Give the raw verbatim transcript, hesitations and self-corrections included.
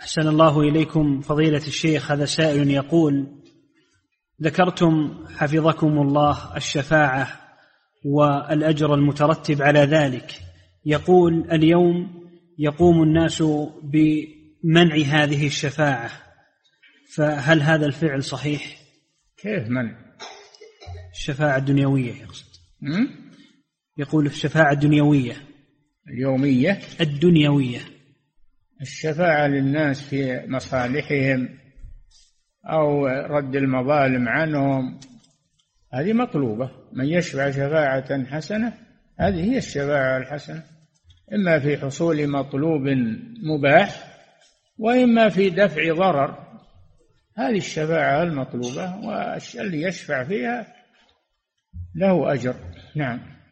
أحسن الله إليكم فضيلة الشيخ. هذا سائل يقول: ذكرتم حفظكم الله الشفاعة والأجر المترتب على ذلك. يقول: اليوم يقوم الناس بمنع هذه الشفاعة، فهل هذا الفعل صحيح؟ كيف منع؟ الشفاعة الدنيوية يقصد. يقول الشفاعة الدنيوية اليومية الدنيوية الشفاعة للناس في مصالحهم أو رد المظالم عنهم، هذه مطلوبة. من يشفع شفاعة حسنة، هذه هي الشفاعة الحسنة، إما في حصول مطلوب مباح وإما في دفع ضرر. هذه الشفاعة المطلوبة، واللي يشفع فيها له أجر. نعم.